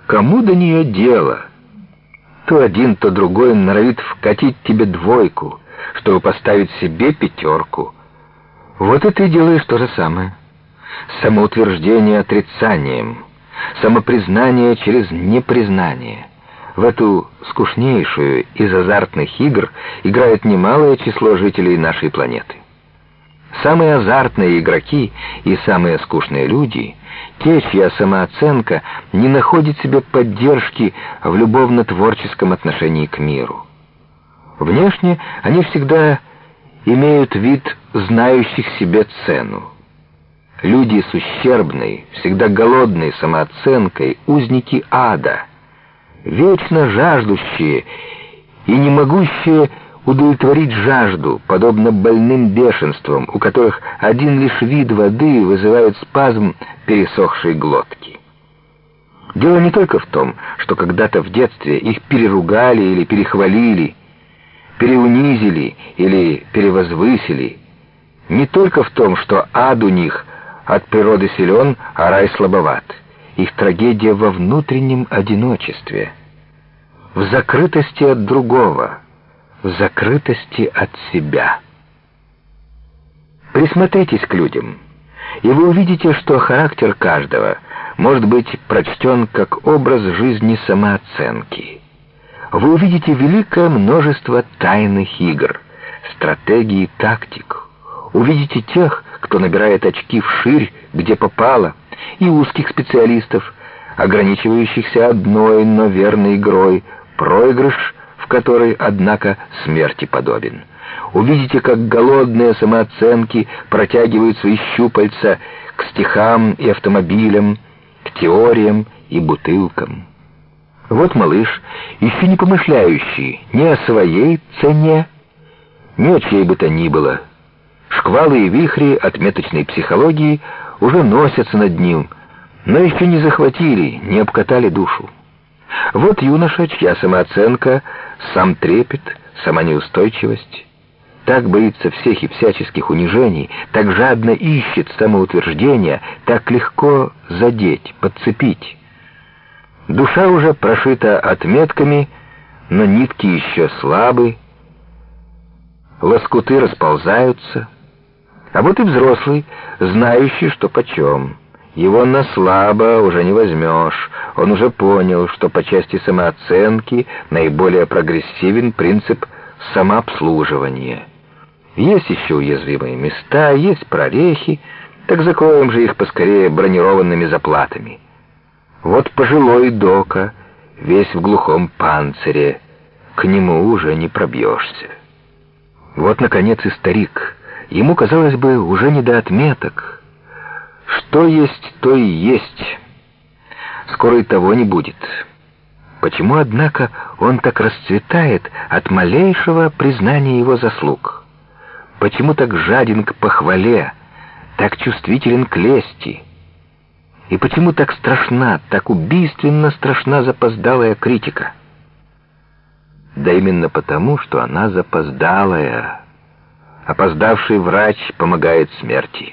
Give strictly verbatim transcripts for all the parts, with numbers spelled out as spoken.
Кому до нее дело? То один, то другой норовит вкатить тебе двойку, чтобы поставить себе пятерку. Вот и ты делаешь то же самое. Самоутверждение отрицанием, самопризнание через непризнание. В эту скучнейшую из азартных игр играет немалое число жителей нашей планеты. Самые азартные игроки и самые скучные люди — те, чья самооценка не находит себе поддержки в любовно-творческом отношении к миру. Внешне они всегда имеют вид знающих себе цену. Люди с ущербной, всегда голодной самооценкой, узники ада, вечно жаждущие и не могущие удовлетворить жажду, подобно больным бешенствам, у которых один лишь вид воды вызывает спазм пересохшей глотки. Дело не только в том, что когда-то в детстве их переругали или перехвалили, переунизили или перевозвысили, не только в том, что ад у них от природы силен, а рай слабоват. Их трагедия во внутреннем одиночестве, в закрытости от другого, в закрытости от себя. Присмотритесь к людям, и вы увидите, что характер каждого может быть прочтен как образ жизни самооценки. Вы увидите великое множество тайных игр, стратегий и тактик. Увидите тех, кто набирает очки вширь, где попало, и узких специалистов, ограничивающихся одной, но верной игрой, проигрыш в которой, однако, смерти подобен. Увидите, как голодные самооценки протягивают свои щупальца к стихам и автомобилям, к теориям и бутылкам. Вот малыш, еще не помышляющий ни о своей цене, ни о чьей бы то ни было. Шквалы и вихри отметочной психологии уже носятся над ним, но еще не захватили, не обкатали душу. Вот юноша, чья самооценка, сам трепет, сама неустойчивость, так боится всех и всяческих унижений, так жадно ищет самоутверждения, так легко задеть, подцепить. Душа уже прошита отметками, но нитки еще слабы, лоскуты расползаются. А вот и взрослый, знающий, что почем. Его на слабо уже не возьмешь. Он уже понял, что по части самооценки наиболее прогрессивен принцип самообслуживания. Есть еще уязвимые места, есть прорехи, так закроем же их поскорее бронированными заплатами. Вот пожилой дока, весь в глухом панцире, к нему уже не пробьешься. Вот, наконец, и старик. Ему, казалось бы, уже не до отметок. Что есть, то и есть. Скоро и того не будет. Почему, однако, он так расцветает от малейшего признания его заслуг? Почему так жаден к похвале, так чувствителен к лести? И почему так страшна, так убийственно страшна запоздалая критика? Да именно потому, что она запоздалая. Опоздавший врач помогает смерти.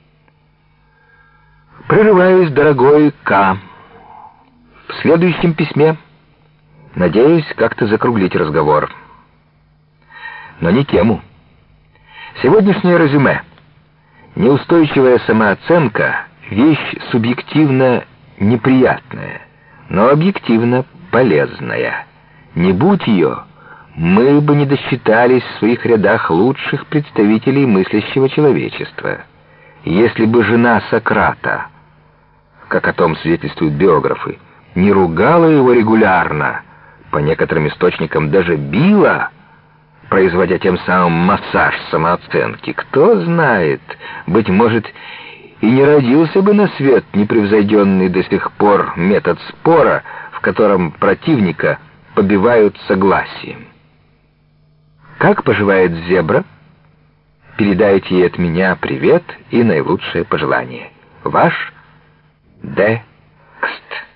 Прерываюсь, дорогой К. В следующем письме надеюсь как-то закруглить разговор. Но не тему. Сегодняшнее резюме. Неустойчивая самооценка — вещь субъективно неприятная, но объективно полезная. Не будь ее, мы бы не досчитались в своих рядах лучших представителей мыслящего человечества. Если бы жена Сократа, как о том свидетельствуют биографы, не ругала его регулярно, по некоторым источникам даже била, производя тем самым массаж самооценки, кто знает, быть может, и не родился бы на свет непревзойденный до сих пор метод спора, в котором противника побивают согласием. Как поживает зебра? Передайте ей от меня привет и наилучшее пожелание. Ваш Д. Кст.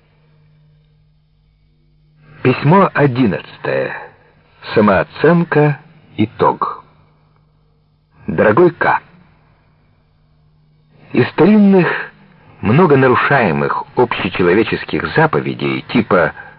Письмо одиннадцатое. Самооценка. Итог. Дорогой К. Из старинных много нарушаемых общечеловеческих заповедей, типа